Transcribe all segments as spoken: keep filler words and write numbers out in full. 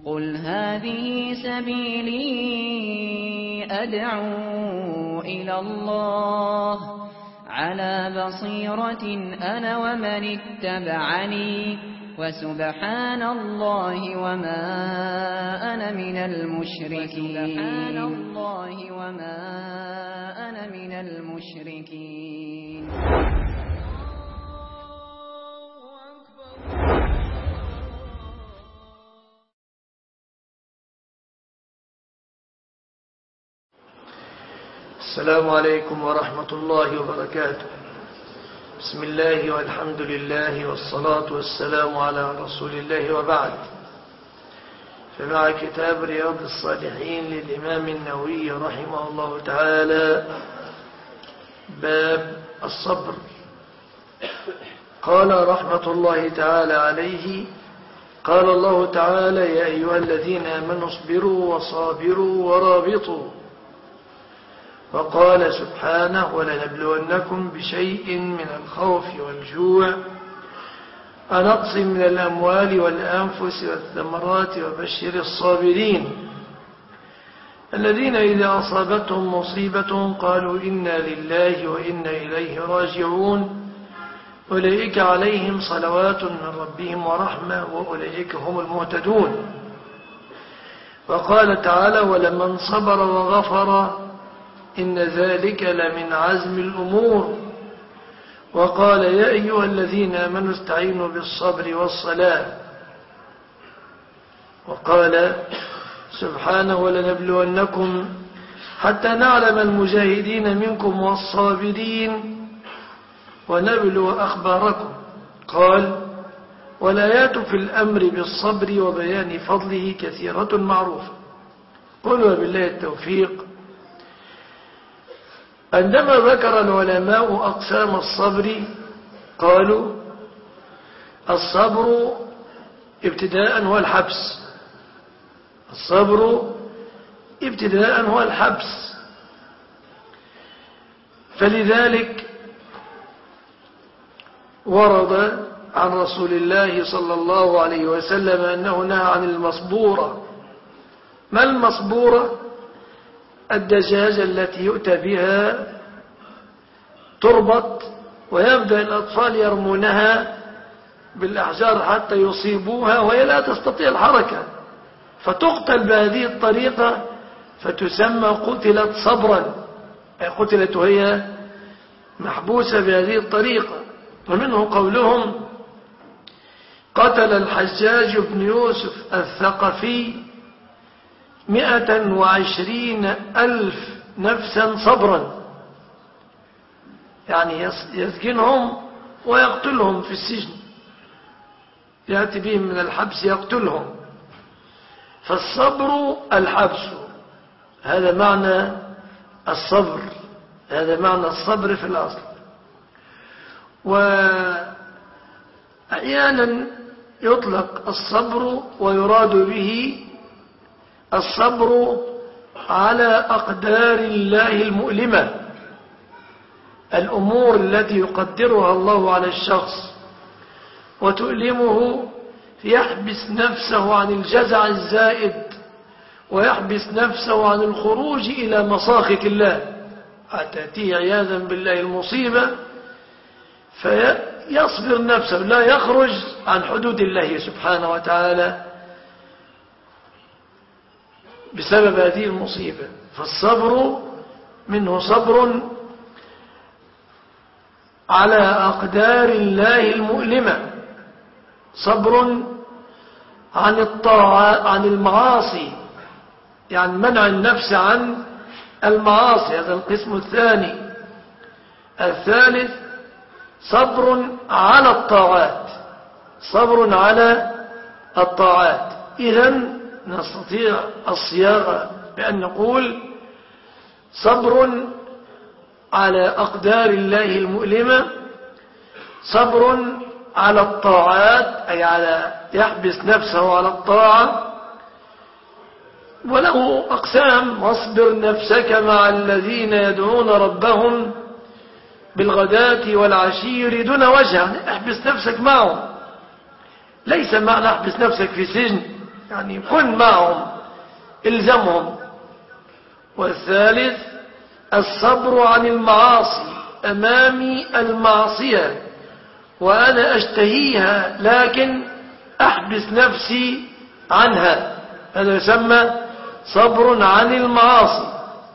قل هذه سبيلي أدعو إلى الله على بصيرة أنا ومن اتبعني وسبحان الله وما أنا من المشركين سبحان الله وما أنا من المشركين. السلام عليكم ورحمة الله وبركاته. بسم الله والحمد لله والصلاة والسلام على رسول الله وبعد. فمع كتاب رياض الصالحين للإمام النووي رحمه الله تعالى باب الصبر. قال رحمة الله تعالى عليه: قال الله تعالى: يا أيها الذين آمنوا اصبروا وصابروا ورابطوا. وقال سبحانه: ولنبلونكم بشيء من الخوف والجوع ونقص من الأموال والأنفس والثمرات وبشر الصابرين الذين إذا أصابتهم مصيبة قالوا إنا لله وإنا إليه راجعون أولئك عليهم صلوات من ربهم ورحمة وأولئك هم المهتدون. وقال تعالى: ولمن صبر وغفر إن ذلك لمن عزم الأمور. وقال: يا أيها الذين آمنوا استعينوا بالصبر والصلاة. وقال سبحانه: ولنبلونكم حتى نعلم المجاهدين منكم والصابرين ونبلو أخباركم. قال: والآيات في الأمر بالصبر وبيان فضله كثيرة معروفة. قل وبالله التوفيق. عندما ذكر العلماء أقسام الصبر قالوا: الصبر ابتداء هو الحبس الصبر ابتداء هو الحبس فلذلك ورد عن رسول الله صلى الله عليه وسلم أنه نهى عن المصبورة. ما المصبورة؟ الدجاجة التي يؤتى بها تربط ويبدأ الأطفال يرمونها بالأحجار حتى يصيبوها وهي لا تستطيع الحركة فتقتل بهذه الطريقة فتسمى قتلت صبرا، أي قتلت وهي محبوسة بهذه الطريقة. ومنه قولهم: قتل الحجاج بن يوسف الثقفي مئة وعشرين ألف نفسا صبرا، يعني يسجنهم ويقتلهم في السجن، يأتي بهم من الحبس يقتلهم. فالصبر الحبس، هذا معنى الصبر، هذا معنى الصبر في الأصل. وأحيانا يطلق الصبر ويراد به الصبر على أقدار الله المؤلمة، الأمور التي يقدرها الله على الشخص وتؤلمه، يحبس نفسه عن الجزع الزائد ويحبس نفسه عن الخروج إلى مساخط الله. أتأتيه عياذا بالله المصيبة فيصبر نفسه لا يخرج عن حدود الله سبحانه وتعالى بسبب هذه المصيبة. فالصبر منه صبر على أقدار الله المؤلمة، صبر عن الطاعة عن المعاصي، يعني منع النفس عن المعاصي، هذا القسم الثاني. الثالث صبر على الطاعات، صبر على الطاعات. إذن نستطيع الصياغة بأن نقول: صبر على أقدار الله المؤلمة، صبر على الطاعات، أي على يحبس نفسه على الطاعة. وله أقسام: واصبر نفسك مع الذين يدعون ربهم بالغداة والعشي يريدون وجهه، احبس نفسك معهم. ليس معنى احبس نفسك في سجن يعني كن معهم الزمهم. والثالث الصبر عن المعاصي، أمامي المعصية وأنا أشتهيها لكن أحبس نفسي عنها، هذا يسمى صبر عن المعاصي.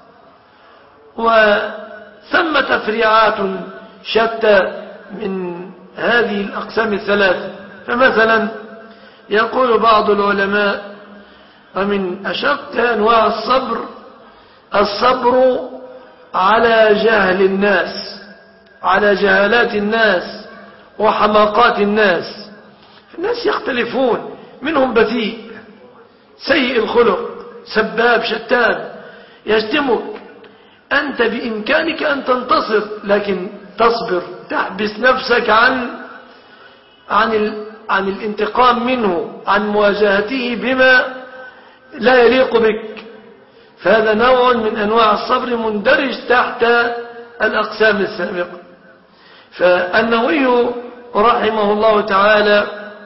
وثم تفريعات شتى من هذه الأقسام الثلاثة. فمثلا يقول بعض العلماء ومن أشق أنواع الصبر الصبر على جهل الناس، على جهالات الناس وحماقات الناس. الناس يختلفون، منهم بذيء سيء الخلق سباب شتان يشتمك، أنت بإمكانك أن تنتصر لكن تصبر، تحبس نفسك عن عن ال عن الانتقام منه، عن مواجهته بما لا يليق بك. فهذا نوع من أنواع الصبر مندرج تحت الأقسام السابقة. فالنووي رحمه الله تعالى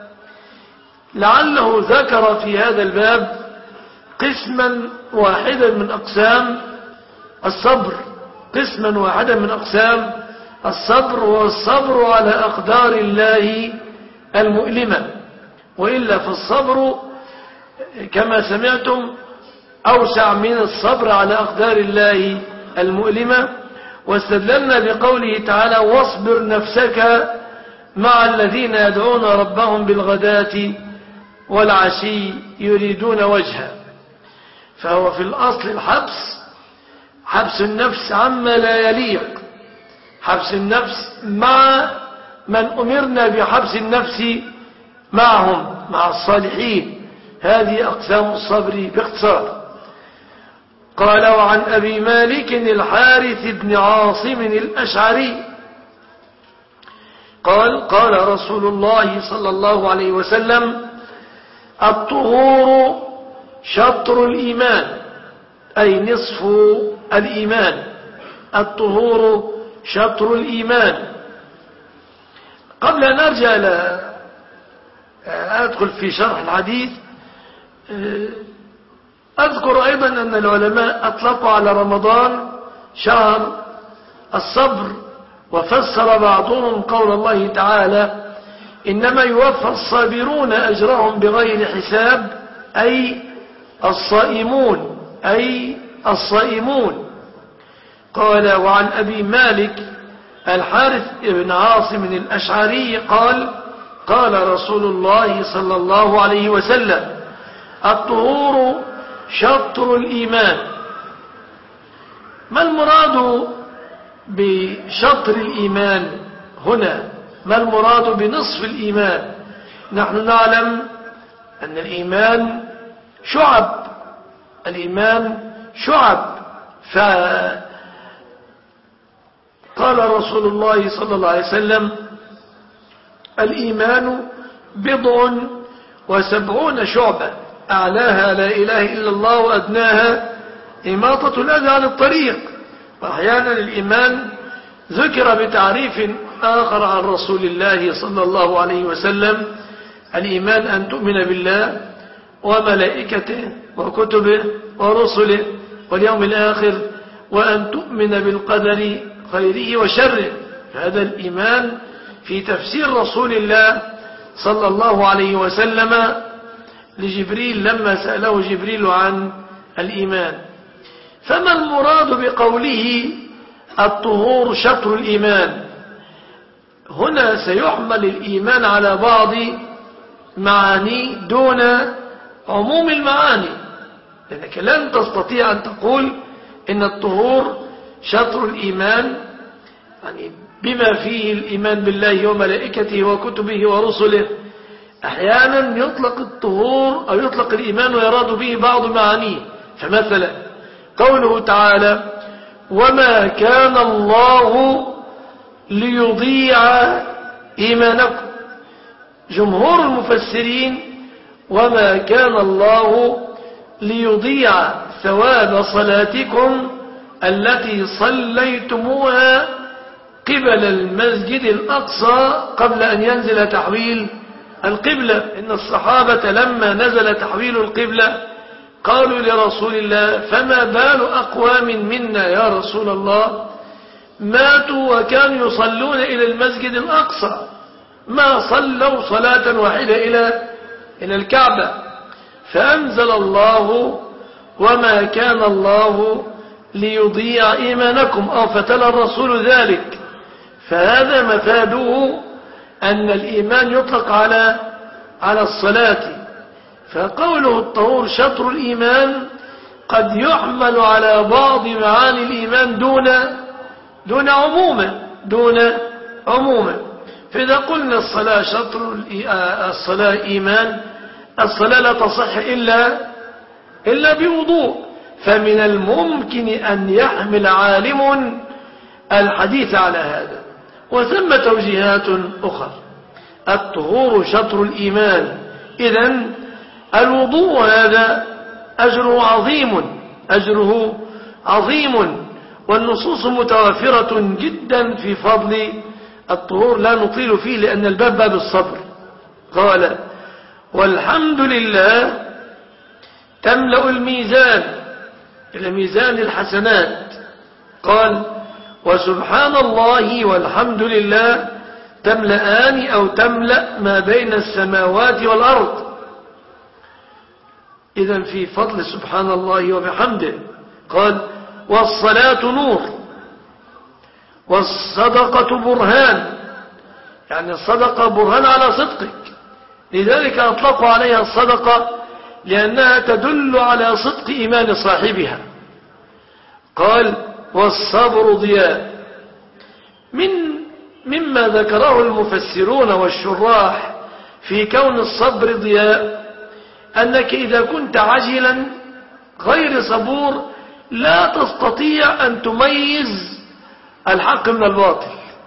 لعله ذكر في هذا الباب قسما واحدا من أقسام الصبر، قسما واحدا من أقسام الصبر، والصبر على أقدار الله المؤلمة. وإلا فالصبر كما سمعتم أوسع من الصبر على أقدار الله المؤلمة. واستدللنا بقوله تعالى واصبر نفسك مع الذين يدعون ربهم بالغداة والعشي يريدون وجهه. فهو في الأصل الحبس، حبس النفس عما لا يليق، حبس النفس مع من أمرنا بحبس النفس معهم، مع الصالحين. هذه أقسام الصبر باختصار. قال وعن أبي مالك الحارث بن عاصم الأشعري قال قال رسول الله صلى الله عليه وسلم الطهور شطر الإيمان، أي نصف الإيمان. الطهور شطر الإيمان. قبل أن أرجع ل أدخل في شرح الحديث أذكر أيضا أن العلماء أطلقوا على رمضان شهر الصبر، وفسر بعضهم قول الله تعالى إنما يوفى الصابرون أجرهم بغير حساب، أي الصائمون، أي الصائمون. قال وعن أبي مالك الحارث بن عاصم الأشعري قال قال رسول الله صلى الله عليه وسلم الطهور شطر الإيمان. ما المراد بشطر الإيمان هنا؟ ما المراد بنصف الإيمان؟ نحن نعلم أن الإيمان شعب، الإيمان شعب. فقال رسول الله صلى الله عليه وسلم الإيمان بضع وسبعون شعبة، أعلاها لا إله إلا الله وأدناها إماطة الأذى عن الطريق. وأحيانا الإيمان ذكر بتعريف آخر عن رسول الله صلى الله عليه وسلم الإيمان أن تؤمن بالله وملائكته وكتبه ورسله واليوم الآخر، وأن تؤمن بالقدر خيره وشره. هذا الإيمان في تفسير رسول الله صلى الله عليه وسلم لجبريل لما سأله جبريل عن الإيمان. فما المراد بقوله الطهور شطر الإيمان؟ هنا سيحمل الإيمان على بعض معاني دون عموم المعاني، لأنك لن تستطيع أن تقول إن الطهور شطر الإيمان يعني بما فيه الإيمان بالله وملائكته وكتبه ورسله. أحيانا يطلق الطهور أو يطلق الإيمان ويراد به بعض معانيه. فمثلا قوله تعالى وما كان الله ليضيع إيمانكم، جمهور المفسرين وما كان الله ليضيع ثواب صلاتكم التي صليتموها قبل المسجد الأقصى قبل أن ينزل تحويل القبلة. إن الصحابة لما نزل تحويل القبلة قالوا لرسول الله فما بال أقوام منا يا رسول الله ماتوا وكانوا يصلون إلى المسجد الأقصى ما صلوا صلاة واحدة إلى إلى الكعبة. فأنزل الله وما كان الله ليضيع إيمانكم أو فتلا الرسول ذلك. فهذا مفاده أن الإيمان يطلق على على الصلاة. فقوله الطهور شطر الإيمان قد يحمل على بعض معاني الإيمان دون دون عموما دون عموما. فإذا قلنا الصلاة شطر الصلاة إيمان، الصلاة لا تصح إلا إلا بوضوء. فمن الممكن أن يحمل عالم الحديث على هذا. وثم توجيهات أخرى. الطهور شطر الإيمان، إذن الوضوء هذا أجره عظيم أجره عظيم والنصوص متوافرة جدا في فضل الطهور، لا نطيل فيه لأن الباب باب الصبر. قال والحمد لله تملأ الميزان إلى ميزان الحسنات. قال وسبحان الله والحمد لله تملأان أو تملأ ما بين السماوات والأرض. إذن في فضل سبحان الله وبحمده. قال والصلاة نور والصدقة برهان، يعني الصدقة برهان على صدقك، لذلك أطلقوا عليها الصدقة لأنها تدل على صدق إيمان صاحبها. قال والصبر ضياء. من مما ذكره المفسرون والشراح في كون الصبر ضياء أنك إذا كنت عجلا غير صبور لا تستطيع أن تميز الحق من الباطل.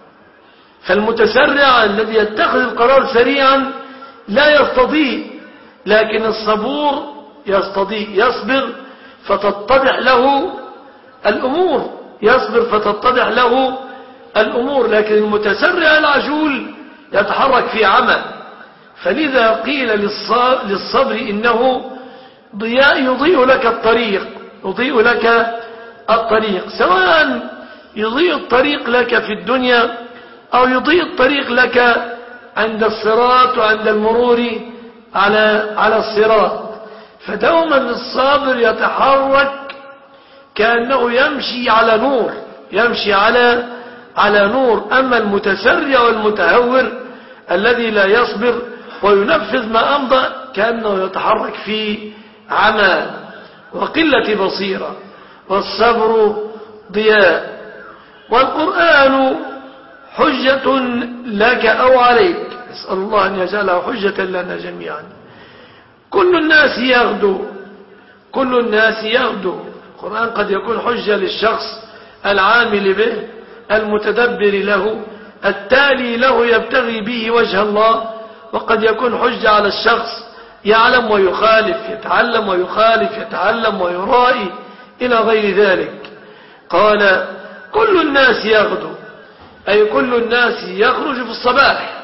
فالمتسرع الذي يتخذ القرار سريعا لا يستطيع، لكن الصبور يستطيع، يصبر فتتضح له الأمور يصبر فتتضح له الأمور لكن المتسرع العجول يتحرك في عمى. فلذا قيل للصبر إنه ضياء يضيء لك الطريق يضيء لك الطريق سواء يضيء الطريق لك في الدنيا أو يضيء الطريق لك عند الصراط وعند المرور على على الصراط. فدوما الصابر يتحرك كأنه يمشي على نور يمشي على على نور. أما المتسرع والمتهور الذي لا يصبر وينفذ ما أمضى كأنه يتحرك في عمى وقلة بصيرة. والصبر ضياء. والقرآن حجة لك أو عليك، نسأل الله أن يجعله حجة لنا جميعا. كل الناس يغدو كل الناس يغدو القرآن قد يكون حجة للشخص العامل به المتدبر له التالي له يبتغي به وجه الله، وقد يكون حجة على الشخص يعلم ويخالف يتعلم ويخالف يتعلم ويرائي إلى غير ذلك. قال كل الناس يغدو أي كل الناس يخرج في الصباح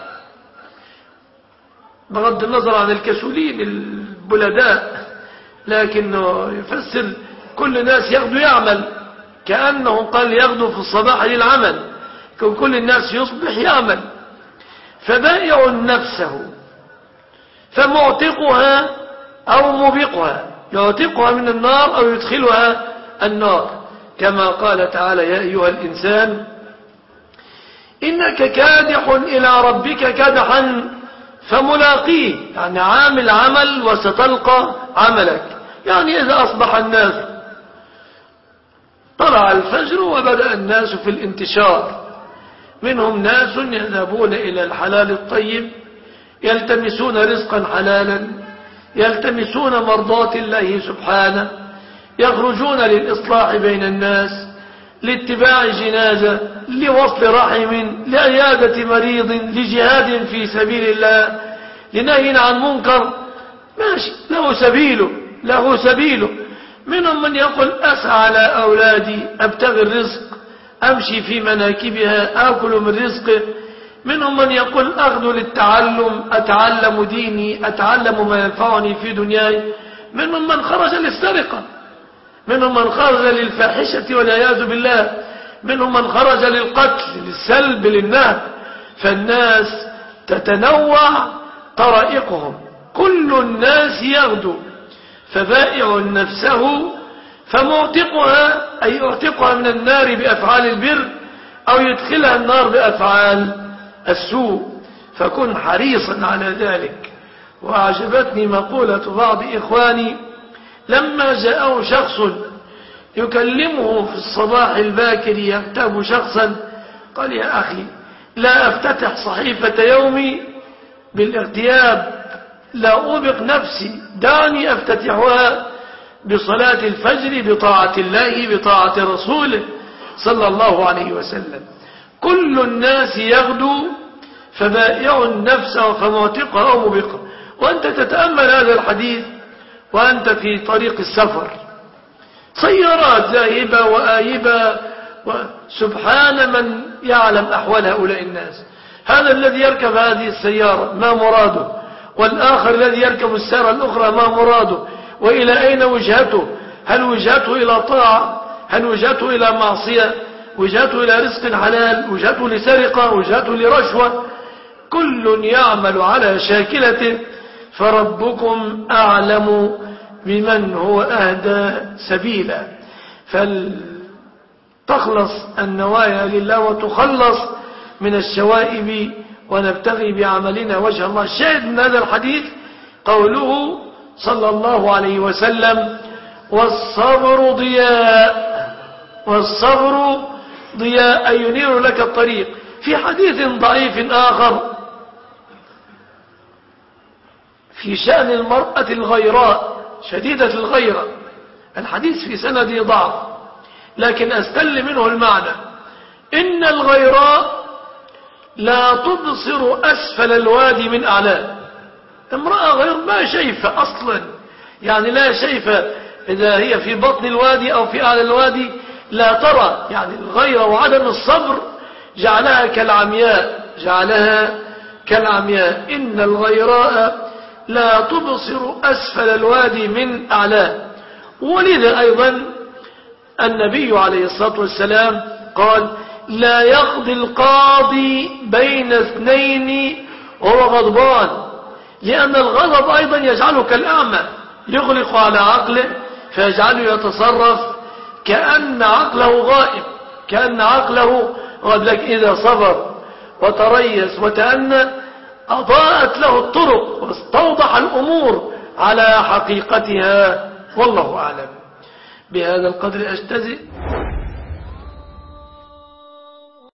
بغض النظر عن الكسولين البلداء، لكنه يفسر كل الناس يغدو يعمل كأنه قال يغدو في الصباح للعمل، كل الناس يصبح يعمل. فبائع نفسه فمعتقها أو مبقها، يعتقها من النار أو يدخلها النار، كما قال تعالى يا أيها الإنسان إنك كادح إلى ربك كدحا فملاقيه، يعني عامل عمل وستلقى عملك. يعني إذا أصبح الناس طلع الفجر وبدأ الناس في الانتشار، منهم ناس يذهبون إلى الحلال الطيب يلتمسون رزقا حلالا يلتمسون مرضات الله سبحانه، يخرجون للإصلاح بين الناس، لاتباع جنازة، لوصل رحم، لعيادة مريض، لجهاد في سبيل الله، لنهي عن منكر، ماشي له سبيله له سبيله. منهم من يقول أسعى على أولادي أبتغي الرزق أمشي في مناكبها آكل من رزقه، منهم من يقول أخذ للتعلم، أتعلم ديني، أتعلم ما ينفعني في دنياي. منهم من خرج للسرقة، منهم من خرج للفاحشة والعياذ بالله، منهم من خرج للقتل، للسلب، للنهب. فالناس تتنوع طرائقهم. كل الناس يغدو، فبائع نفسه فمعتقها، أي يعتقها من النار بأفعال البر، أو يدخلها النار بأفعال السوء. فكن حريصا على ذلك. وأعجبتني مقولة بعض إخواني لما جاءه شخص يكلمه في الصباح الباكر يغتاب شخصا، قال: يا أخي، لا أفتتح صحيفة يومي بالاغتياب، لا أوبق نفسي، دعني أفتتحها بصلاة الفجر، بطاعة الله، بطاعة رسوله صلى الله عليه وسلم. كل الناس يغدو، فبائع النفس فمعتقها أو مبقها. وأنت تتأمل هذا الحديث وأنت في طريق السفر، سيارات ذاهبة وآيبة، وسبحان من يعلم أحوال هؤلاء الناس. هذا الذي يركب هذه السيارة ما مراده، والآخر الذي يركب السيارة الأخرى ما مراده، وإلى أين وجهته؟ هل وجهته إلى طاعة؟ هل وجهته إلى معصية؟ وجهته إلى رزق حلال؟ وجهته لسرقة؟ وجهته لرشوة؟ كل يعمل على شاكلته، فربكم أعلم بمن هو أهدى سبيلا. فلتخلص النوايا لله وتخلص من الشوائب، ونبتغي بعملنا وجه الله. الشاهد من هذا الحديث قوله صلى الله عليه وسلم: والصبر ضياء، والصبر ضياء أي ينير لك الطريق. في حديث ضعيف آخر في شأن المرأة الغيراء شديدة الغيرة، الحديث في سنده ضعف، لكن أستل منه المعنى: إن الغيراء لا تبصر أسفل الوادي من أعلاه. امرأة غير ما شايفة أصلا، يعني لا شايفة إذا هي في بطن الوادي أو في أعلى الوادي، لا ترى. يعني الغيرة وعدم الصبر جعلها كالعمياء، جعلها كالعمياء. إن الغيراء لا تبصر أسفل الوادي من أعلاه. ولذا أيضا النبي عليه الصلاة والسلام قال: لا يقضي القاضي بين اثنين وهو غضبان، لأن الغضب أيضا يجعله كالأعمى، يغلق على عقله فيجعله يتصرف كأن عقله غائب، كأن عقله غائب. لك إذا صبر وتريس وتأنى أضاءت له الطرق واستوضح الأمور على حقيقتها. والله أعلم. بهذا القدر أجتزئ.